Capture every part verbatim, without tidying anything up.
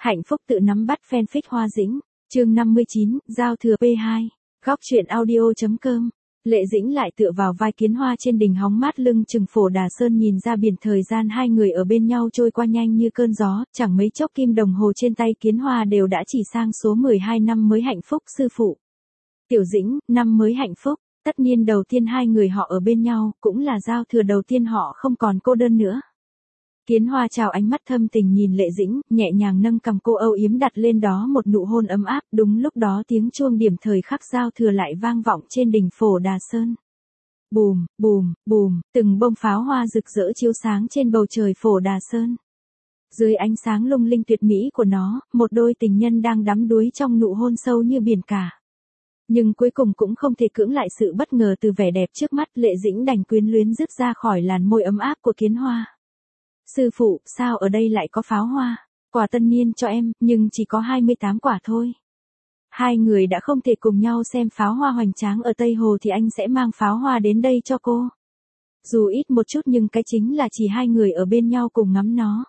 Hạnh phúc tự nắm bắt fanfic Hoa Dĩnh, chương năm mươi chín, giao thừa pê hai, góc truyện audio chấm com. Lệ Dĩnh lại tựa vào vai Kiến Hoa trên đỉnh hóng mát lưng chừng Phổ Đà Sơn nhìn ra biển, thời gian hai người ở bên nhau trôi qua nhanh như cơn gió, chẳng mấy chốc kim đồng hồ trên tay Kiến Hoa đều đã chỉ sang số mười hai năm mới hạnh phúc sư phụ. Tiểu Dĩnh, năm mới hạnh phúc, tất niên đầu tiên hai người họ ở bên nhau, cũng là giao thừa đầu tiên họ không còn cô đơn nữa. Kiến Hoa chào ánh mắt thâm tình nhìn Lệ Dĩnh, nhẹ nhàng nâng cằm cô âu yếm đặt lên đó một nụ hôn ấm áp. Đúng lúc đó tiếng chuông điểm thời khắc giao thừa lại vang vọng trên đỉnh Phổ Đà Sơn. Bùm, bùm, bùm, từng bông pháo hoa rực rỡ chiếu sáng trên bầu trời Phổ Đà Sơn. Dưới ánh sáng lung linh tuyệt mỹ của nó, một đôi tình nhân đang đắm đuối trong nụ hôn sâu như biển cả. Nhưng cuối cùng cũng không thể cưỡng lại sự bất ngờ từ vẻ đẹp trước mắt. Lệ Dĩnh đành quyến luyến rứt ra khỏi làn môi ấm áp của Kiến Hoa. Sư phụ, sao ở đây lại có pháo hoa? Quà tân niên cho em, nhưng chỉ có hai mươi tám quả thôi. Hai người đã không thể cùng nhau xem pháo hoa hoành tráng ở Tây Hồ thì anh sẽ mang pháo hoa đến đây cho cô. Dù ít một chút nhưng cái chính là chỉ hai người ở bên nhau cùng ngắm nó.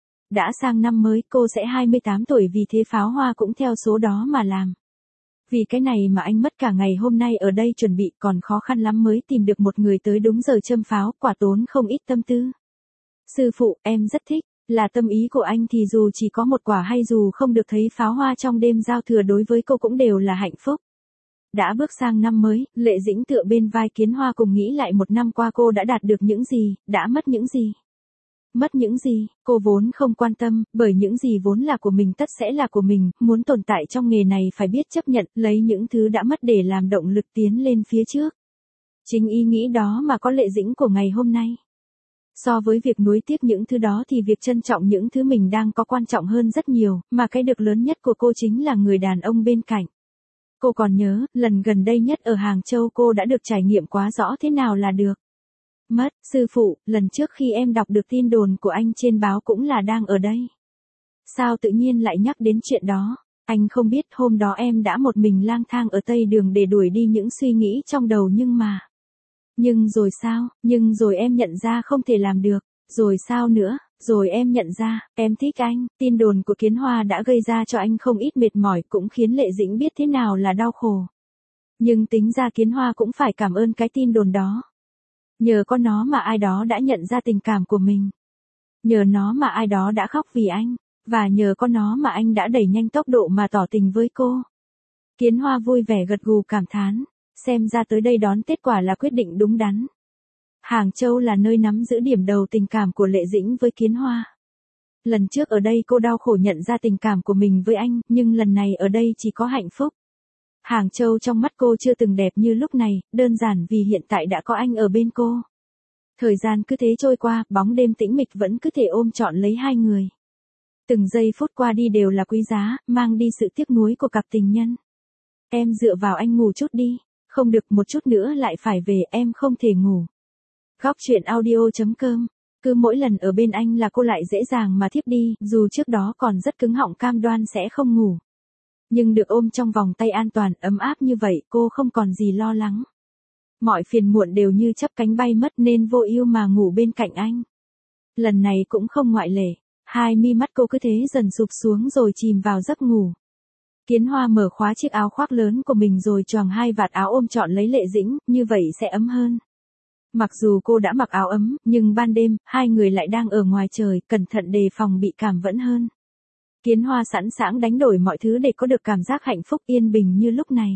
Đã sang năm mới cô sẽ hai mươi tám tuổi, vì thế pháo hoa cũng theo số đó mà làm. Vì cái này mà anh mất cả ngày hôm nay ở đây chuẩn bị, còn khó khăn lắm mới tìm được một người tới đúng giờ châm pháo, quả tốn không ít tâm tư. Sư phụ, em rất thích, là tâm ý của anh thì dù chỉ có một quả hay dù không được thấy pháo hoa trong đêm giao thừa đối với cô cũng đều là hạnh phúc. Đã bước sang năm mới, Lệ Dĩnh tựa bên vai Kiến Hoa cùng nghĩ lại một năm qua cô đã đạt được những gì, đã mất những gì. Mất những gì, cô vốn không quan tâm, bởi những gì vốn là của mình tất sẽ là của mình, muốn tồn tại trong nghề này phải biết chấp nhận, lấy những thứ đã mất để làm động lực tiến lên phía trước. Chính ý nghĩ đó mà có Lệ Dĩnh của ngày hôm nay. So với việc nuối tiếc những thứ đó thì việc trân trọng những thứ mình đang có quan trọng hơn rất nhiều, mà cái được lớn nhất của cô chính là người đàn ông bên cạnh. Cô còn nhớ, lần gần đây nhất ở Hàng Châu cô đã được trải nghiệm quá rõ thế nào là được mất. Sư phụ, lần trước khi em đọc được tin đồn của anh trên báo cũng là đang ở đây. Sao tự nhiên lại nhắc đến chuyện đó? Anh không biết hôm đó em đã một mình lang thang ở Tây Đường để đuổi đi những suy nghĩ trong đầu nhưng mà... Nhưng rồi sao, nhưng rồi em nhận ra không thể làm được, rồi sao nữa, rồi em nhận ra, em thích anh. Tin đồn của Kiến Hoa đã gây ra cho anh không ít mệt mỏi, cũng khiến Lệ Dĩnh biết thế nào là đau khổ. Nhưng tính ra Kiến Hoa cũng phải cảm ơn cái tin đồn đó. Nhờ có nó mà ai đó đã nhận ra tình cảm của mình. Nhờ nó mà ai đó đã khóc vì anh, và nhờ có nó mà anh đã đẩy nhanh tốc độ mà tỏ tình với cô. Kiến Hoa vui vẻ gật gù cảm thán. Xem ra tới đây đón Tết quả là quyết định đúng đắn. Hàng Châu là nơi nắm giữ điểm đầu tình cảm của Lệ Dĩnh với Kiến Hoa. Lần trước ở đây cô đau khổ nhận ra tình cảm của mình với anh, nhưng lần này ở đây chỉ có hạnh phúc. Hàng Châu trong mắt cô chưa từng đẹp như lúc này, đơn giản vì hiện tại đã có anh ở bên cô. Thời gian cứ thế trôi qua, bóng đêm tĩnh mịch vẫn cứ thể ôm trọn lấy hai người. Từng giây phút qua đi đều là quý giá, mang đi sự tiếc nuối của cặp tình nhân. Em dựa vào anh ngủ chút đi. Không được, một chút nữa lại phải về, em không thể ngủ. Góc truyện audio chấm com. Cứ mỗi lần ở bên anh là cô lại dễ dàng mà thiếp đi, dù trước đó còn rất cứng họng cam đoan sẽ không ngủ. Nhưng được ôm trong vòng tay an toàn, ấm áp như vậy, cô không còn gì lo lắng. Mọi phiền muộn đều như chắp cánh bay mất nên vô ưu mà ngủ bên cạnh anh. Lần này cũng không ngoại lệ, hai mi mắt cô cứ thế dần sụp xuống rồi chìm vào giấc ngủ. Kiến Hoa mở khóa chiếc áo khoác lớn của mình rồi choàng hai vạt áo ôm trọn lấy Lệ Dĩnh, như vậy sẽ ấm hơn. Mặc dù cô đã mặc áo ấm, nhưng ban đêm, hai người lại đang ở ngoài trời, cẩn thận đề phòng bị cảm vẫn hơn. Kiến Hoa sẵn sàng đánh đổi mọi thứ để có được cảm giác hạnh phúc yên bình như lúc này.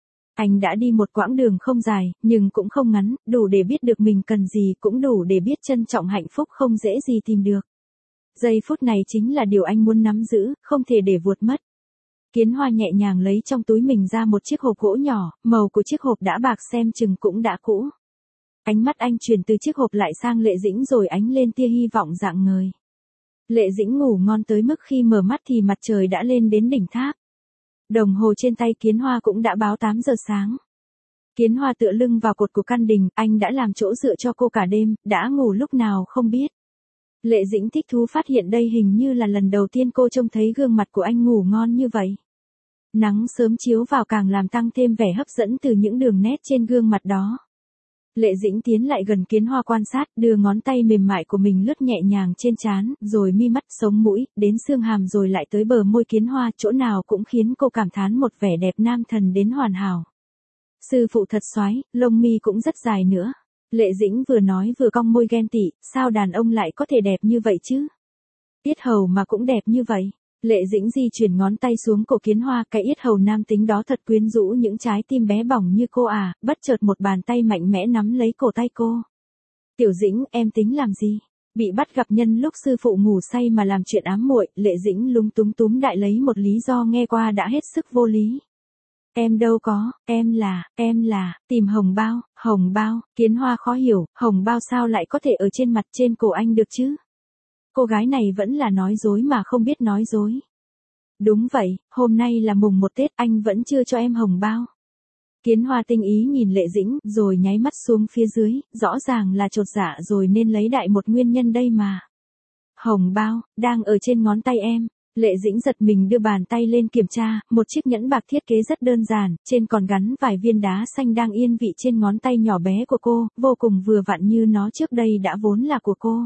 Anh đã đi một quãng đường không dài, nhưng cũng không ngắn, đủ để biết được mình cần gì, cũng đủ để biết trân trọng hạnh phúc không dễ gì tìm được. Giây phút này chính là điều anh muốn nắm giữ, không thể để vụt mất. Kiến Hoa nhẹ nhàng lấy trong túi mình ra một chiếc hộp gỗ nhỏ, màu của chiếc hộp đã bạc xem chừng cũng đã cũ. Ánh mắt anh chuyển từ chiếc hộp lại sang Lệ Dĩnh rồi ánh lên tia hy vọng rạng ngời. Lệ Dĩnh ngủ ngon tới mức khi mở mắt thì mặt trời đã lên đến đỉnh tháp. Đồng hồ trên tay Kiến Hoa cũng đã báo tám giờ sáng. Kiến Hoa tựa lưng vào cột của căn đình, anh đã làm chỗ dựa cho cô cả đêm, đã ngủ lúc nào không biết. Lệ Dĩnh thích thú phát hiện đây hình như là lần đầu tiên cô trông thấy gương mặt của anh ngủ ngon như vậy. Nắng sớm chiếu vào càng làm tăng thêm vẻ hấp dẫn từ những đường nét trên gương mặt đó. Lệ Dĩnh tiến lại gần Kiến Hoa quan sát, đưa ngón tay mềm mại của mình lướt nhẹ nhàng trên trán, rồi mi mắt, sống mũi, đến xương hàm rồi lại tới bờ môi Kiến Hoa, chỗ nào cũng khiến cô cảm thán một vẻ đẹp nam thần đến hoàn hảo. Sư phụ thật xoái, lông mi cũng rất dài nữa. Lệ Dĩnh vừa nói vừa cong môi ghen tị, sao đàn ông lại có thể đẹp như vậy chứ? Yết hầu mà cũng đẹp như vậy. Lệ Dĩnh di chuyển ngón tay xuống cổ Kiến Hoa, cái yết hầu nam tính đó thật quyến rũ những trái tim bé bỏng như cô à, bất chợt một bàn tay mạnh mẽ nắm lấy cổ tay cô. Tiểu Dĩnh, em tính làm gì? Bị bắt gặp nhân lúc sư phụ ngủ say mà làm chuyện ám muội, Lệ Dĩnh lúng túng túm đại lấy một lý do nghe qua đã hết sức vô lý. Em đâu có, em là, em là, tìm hồng bao, hồng bao, Kiến Hoa khó hiểu, hồng bao sao lại có thể ở trên mặt trên cổ anh được chứ? Cô gái này vẫn là nói dối mà không biết nói dối. Đúng vậy, hôm nay là mùng một Tết anh vẫn chưa cho em hồng bao. Kiến Hoa tinh ý nhìn Lệ Dĩnh, rồi nháy mắt xuống phía dưới, rõ ràng là chột dạ rồi nên lấy đại một nguyên nhân đây mà. Hồng bao, đang ở trên ngón tay em. Lệ Dĩnh giật mình đưa bàn tay lên kiểm tra, một chiếc nhẫn bạc thiết kế rất đơn giản, trên còn gắn vài viên đá xanh đang yên vị trên ngón tay nhỏ bé của cô, vô cùng vừa vặn như nó trước đây đã vốn là của cô.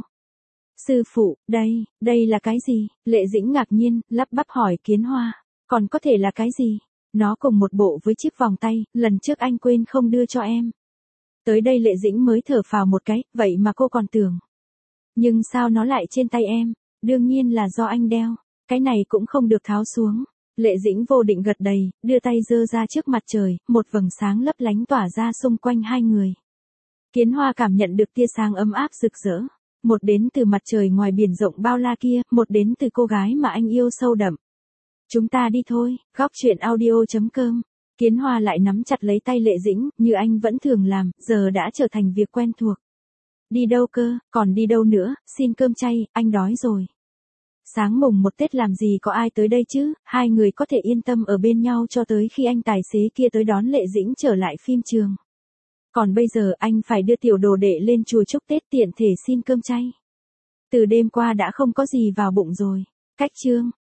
Sư phụ, đây, đây là cái gì? Lệ Dĩnh ngạc nhiên, lắp bắp hỏi Kiến Hoa. Còn có thể là cái gì? Nó cùng một bộ với chiếc vòng tay, lần trước anh quên không đưa cho em. Tới đây Lệ Dĩnh mới thở phào một cái, vậy mà cô còn tưởng. Nhưng sao nó lại trên tay em? Đương nhiên là do anh đeo. Cái này cũng không được tháo xuống. Lệ Dĩnh vô định gật đầy, đưa tay giơ ra trước mặt trời, một vầng sáng lấp lánh tỏa ra xung quanh hai người. Kiến Hoa cảm nhận được tia sáng ấm áp rực rỡ. Một đến từ mặt trời ngoài biển rộng bao la kia, một đến từ cô gái mà anh yêu sâu đậm. Chúng ta đi thôi, góc chuyện audio chấm com. Kiến Hoa lại nắm chặt lấy tay Lệ Dĩnh, như anh vẫn thường làm, giờ đã trở thành việc quen thuộc. Đi đâu cơ, còn đi đâu nữa, xin cơm chay, anh đói rồi. Sáng mùng một Tết làm gì có ai tới đây chứ, hai người có thể yên tâm ở bên nhau cho tới khi anh tài xế kia tới đón Lệ Dĩnh trở lại phim trường. Còn bây giờ anh phải đưa tiểu đồ đệ lên chùa chúc Tết tiện thể xin cơm chay. Từ đêm qua đã không có gì vào bụng rồi. Cách chương.